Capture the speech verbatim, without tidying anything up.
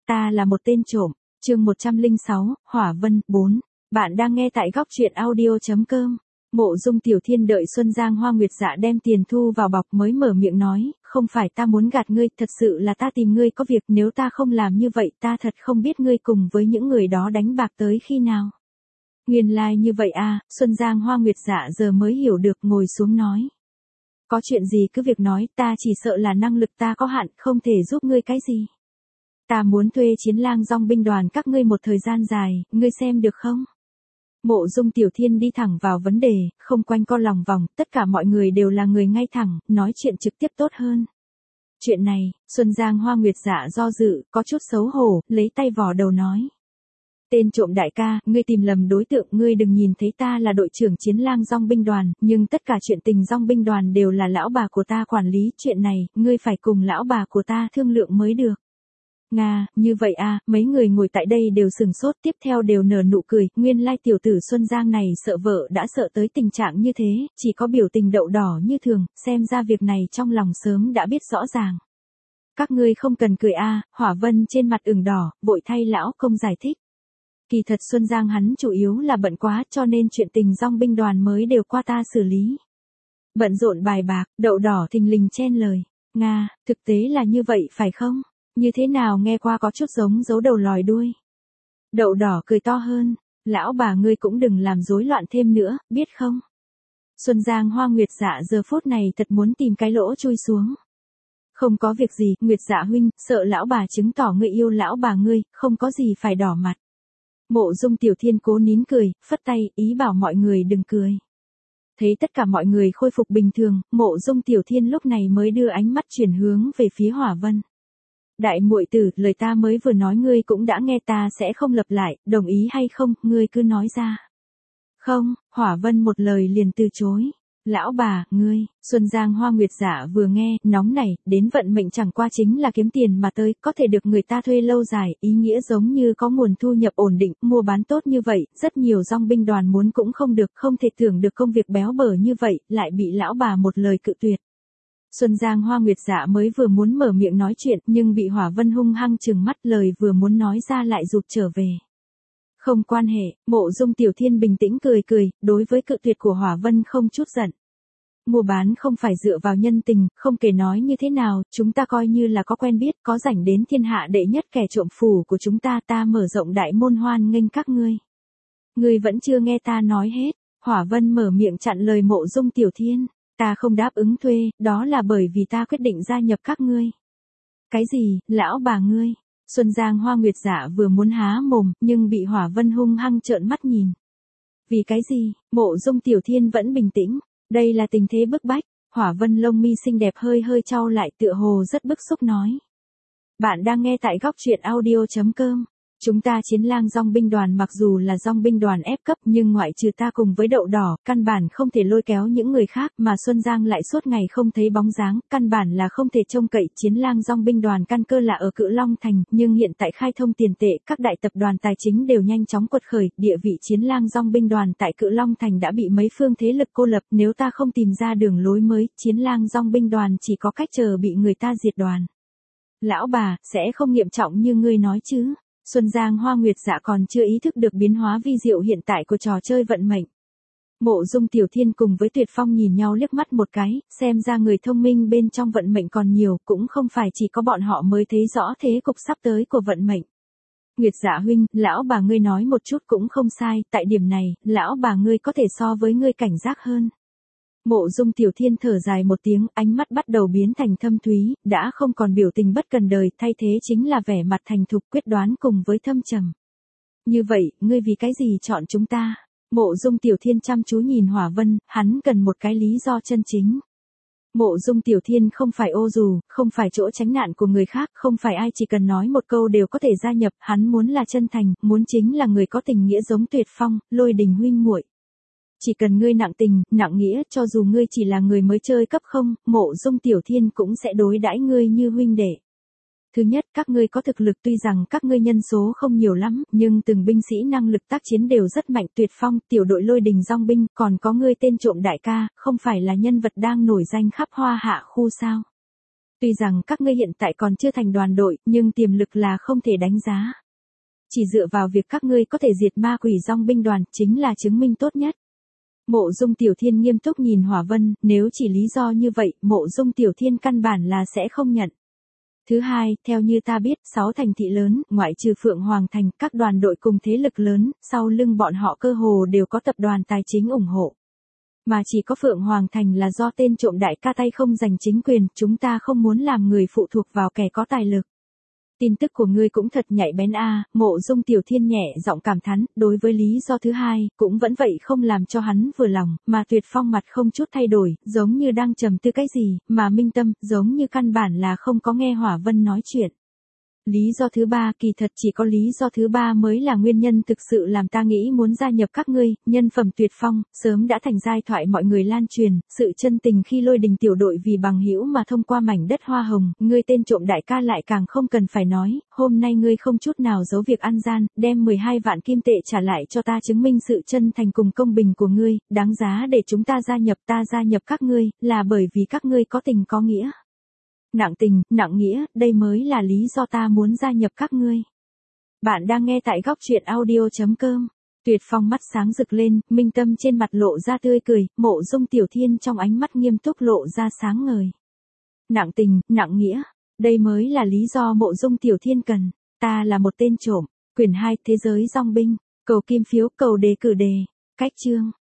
ta là một tên trộm. Chương một trăm lẻ sáu, Hỏa Vân, bốn. Bạn đang nghe tại góc truyện audio.com. Mộ Dung Tiểu Thiên đợi Xuân Giang Hoa Nguyệt Dạ đem tiền thu vào bọc mới mở miệng nói, không phải ta muốn gạt ngươi, thật sự là ta tìm ngươi có việc, nếu ta không làm như vậy ta thật không biết ngươi cùng với những người đó đánh bạc tới khi nào. Nguyên lai like như vậy à, Xuân Giang Hoa Nguyệt Dạ giờ mới hiểu được, ngồi xuống nói. Có chuyện gì cứ việc nói, ta chỉ sợ là năng lực ta có hạn, không thể giúp ngươi cái gì. Ta muốn thuê Chiến Lang Dong binh đoàn các ngươi một thời gian dài, ngươi xem được không? Mộ Dung Tiểu Thiên đi thẳng vào vấn đề, không quanh co lòng vòng, tất cả mọi người đều là người ngay thẳng, nói chuyện trực tiếp tốt hơn. Chuyện này, Xuân Giang Hoa Nguyệt Dạ do dự, có chút xấu hổ, lấy tay vò đầu nói. Tên trộm đại ca, ngươi tìm lầm đối tượng, ngươi đừng nhìn thấy ta là đội trưởng Chiến Lang Dong binh đoàn, nhưng tất cả chuyện tình Dong binh đoàn đều là lão bà của ta quản lý, chuyện này, ngươi phải cùng lão bà của ta thương lượng mới được. Nga, như vậy à, mấy người ngồi tại đây đều sừng sốt, tiếp theo đều nở nụ cười, nguyên lai tiểu tử Xuân Giang này sợ vợ đã sợ tới tình trạng như thế, chỉ có biểu tình đậu đỏ như thường, xem ra việc này trong lòng sớm đã biết rõ ràng. Các ngươi không cần cười a, Hỏa Vân trên mặt ửng đỏ, vội thay lão công giải thích. Kỳ thật Xuân Giang hắn chủ yếu là bận quá cho nên chuyện tình Dong binh đoàn mới đều qua ta xử lý. Bận rộn bài bạc, đậu đỏ thình lình chen lời. Nga, thực tế là như vậy phải không? Như thế nào nghe qua có chút giống giấu đầu lòi đuôi. Đậu đỏ cười to hơn. Lão bà ngươi cũng đừng làm rối loạn thêm nữa, biết không? Xuân Giang Hoa Nguyệt Dạ giờ phút này thật muốn tìm cái lỗ chui xuống. Không có việc gì, Nguyệt Dạ huynh, sợ lão bà chứng tỏ ngươi yêu lão bà ngươi, không có gì phải đỏ mặt. Mộ Dung Tiểu Thiên cố nín cười, phất tay, ý bảo mọi người đừng cười. Thấy tất cả mọi người khôi phục bình thường, Mộ Dung Tiểu Thiên lúc này mới đưa ánh mắt chuyển hướng về phía Hỏa Vân. Đại muội tử, lời ta mới vừa nói ngươi cũng đã nghe, ta sẽ không lặp lại, đồng ý hay không, ngươi cứ nói ra. Không, Hỏa Vân một lời liền từ chối. Lão bà, ngươi, Xuân Giang Hoa Nguyệt Dạ vừa nghe, nóng nảy, đến vận mệnh chẳng qua chính là kiếm tiền mà tới, có thể được người ta thuê lâu dài, ý nghĩa giống như có nguồn thu nhập ổn định, mua bán tốt như vậy, rất nhiều Dong binh đoàn muốn cũng không được, không thể tưởng được công việc béo bở như vậy, lại bị lão bà một lời cự tuyệt. Xuân Giang Hoa Nguyệt Dạ mới vừa muốn mở miệng nói chuyện, nhưng bị Hỏa Vân hung hăng trừng mắt, lời vừa muốn nói ra lại rụt trở về. Không quan hệ, Mộ Dung Tiểu Thiên bình tĩnh cười cười, đối với cự tuyệt của Hỏa Vân không chút giận. Mua bán không phải dựa vào nhân tình, không kể nói như thế nào, chúng ta coi như là có quen biết, có rảnh đến thiên hạ đệ nhất kẻ trộm phủ của chúng ta, ta mở rộng đại môn hoan nghênh các ngươi. Ngươi vẫn chưa nghe ta nói hết, Hỏa Vân mở miệng chặn lời Mộ Dung Tiểu Thiên. Ta không đáp ứng thuê, đó là bởi vì ta quyết định gia nhập các ngươi. Cái gì, lão bà ngươi? Xuân Giang Hoa Nguyệt Dạ vừa muốn há mồm, nhưng bị Hỏa Vân hung hăng trợn mắt nhìn. Vì cái gì? Mộ Dung Tiểu Thiên vẫn bình tĩnh. Đây là tình thế bức bách. Hỏa Vân lông mi xinh đẹp hơi hơi chau lại, tựa hồ rất bức xúc nói. Bạn đang nghe tại góc truyện audio.com. Chúng ta Chiến Lang Dong binh đoàn mặc dù là Dong binh đoàn ép cấp, nhưng ngoại trừ ta cùng với đậu đỏ, căn bản không thể lôi kéo những người khác, mà Xuân Giang lại suốt ngày không thấy bóng dáng, căn bản là không thể trông cậy. Chiến Lang Dong binh đoàn căn cơ là ở Cự Long Thành, nhưng hiện tại khai thông tiền tệ, các đại tập đoàn tài chính đều nhanh chóng quật khởi, địa vị Chiến Lang Dong binh đoàn tại Cự Long Thành đã bị mấy phương thế lực cô lập, nếu ta không tìm ra đường lối mới, Chiến Lang Dong binh đoàn chỉ có cách chờ bị người ta diệt đoàn. Lão bà, sẽ không nghiêm trọng như ngươi nói chứ? Xuân Giang Hoa Nguyệt Dạ còn chưa ý thức được biến hóa vi diệu hiện tại của trò chơi vận mệnh. Mộ Dung Tiểu Thiên cùng với Tuyệt Phong nhìn nhau liếc mắt một cái, xem ra người thông minh bên trong vận mệnh còn nhiều, cũng không phải chỉ có bọn họ mới thấy rõ thế cục sắp tới của vận mệnh. Nguyệt Dạ huynh, lão bà ngươi nói một chút cũng không sai, tại điểm này, lão bà ngươi có thể so với ngươi cảnh giác hơn. Mộ Dung Tiểu Thiên thở dài một tiếng, ánh mắt bắt đầu biến thành thâm thúy, đã không còn biểu tình bất cần đời, thay thế chính là vẻ mặt thành thục quyết đoán cùng với thâm trầm. Như vậy, ngươi vì cái gì chọn chúng ta? Mộ Dung Tiểu Thiên chăm chú nhìn Hỏa Vân, hắn cần một cái lý do chân chính. Mộ Dung Tiểu Thiên không phải ô dù, không phải chỗ tránh nạn của người khác, không phải ai chỉ cần nói một câu đều có thể gia nhập, hắn muốn là chân thành, muốn chính là người có tình nghĩa giống Tuyệt Phong, Lôi Đình huynh muội. Chỉ cần ngươi nặng tình, nặng nghĩa, cho dù ngươi chỉ là người mới chơi cấp không, Mộ Dung Tiểu Thiên cũng sẽ đối đãi ngươi như huynh đệ. Thứ nhất, các ngươi có thực lực, tuy rằng các ngươi nhân số không nhiều lắm, nhưng từng binh sĩ năng lực tác chiến đều rất mạnh. Tuyệt Phong, tiểu đội Lôi Đình Dong binh, còn có ngươi tên trộm đại ca, không phải là nhân vật đang nổi danh khắp Hoa Hạ khu sao? Tuy rằng các ngươi hiện tại còn chưa thành đoàn đội, nhưng tiềm lực là không thể đánh giá. Chỉ dựa vào việc các ngươi có thể diệt ma quỷ dòng binh đoàn chính là chứng minh tốt nhất. Mộ Dung Tiểu Thiên nghiêm túc nhìn Hỏa Vân, nếu chỉ lý do như vậy, Mộ Dung Tiểu Thiên căn bản là sẽ không nhận. Thứ hai, theo như ta biết, sáu thành thị lớn, ngoại trừ Phượng Hoàng Thành, các đoàn đội cùng thế lực lớn, sau lưng bọn họ cơ hồ đều có tập đoàn tài chính ủng hộ. Mà chỉ có Phượng Hoàng Thành là do tên trộm đại ca tay không giành chính quyền, chúng ta không muốn làm người phụ thuộc vào kẻ có tài lực. Tin tức của ngươi cũng thật nhạy bén a, à, Mộ Dung Tiểu Thiên nhẹ giọng cảm thán, đối với lý do thứ hai, cũng vẫn vậy không làm cho hắn vừa lòng, mà Tuyệt Phong mặt không chút thay đổi, giống như đang trầm tư cái gì, mà Minh Tâm, giống như căn bản là không có nghe Hỏa Vân nói chuyện. Lý do thứ ba, kỳ thật chỉ có lý do thứ ba mới là nguyên nhân thực sự làm ta nghĩ muốn gia nhập các ngươi, nhân phẩm Tuyệt Phong, sớm đã thành giai thoại mọi người lan truyền, sự chân tình khi Lôi Đình tiểu đội vì bằng hữu mà thông qua mảnh đất hoa hồng, ngươi tên trộm đại ca lại càng không cần phải nói, hôm nay ngươi không chút nào giấu việc ăn gian, đem mười hai vạn kim tệ trả lại cho ta chứng minh sự chân thành cùng công bình của ngươi, đáng giá để chúng ta gia nhập ta gia nhập các ngươi, là bởi vì các ngươi có tình có nghĩa. Nặng tình, nặng nghĩa, đây mới là lý do ta muốn gia nhập các ngươi. Bạn đang nghe tại góc truyện audio chấm com. Tuyệt Phong mắt sáng rực lên, Minh Tâm trên mặt lộ ra tươi cười, Mộ Dung Tiểu Thiên trong ánh mắt nghiêm túc lộ ra sáng ngời. Nặng tình, nặng nghĩa, đây mới là lý do Mộ Dung Tiểu Thiên cần. Ta là một tên trộm. Quyển hai, Thế giới Dòng binh. Cầu kim phiếu, cầu đề cử đề. Cách chương.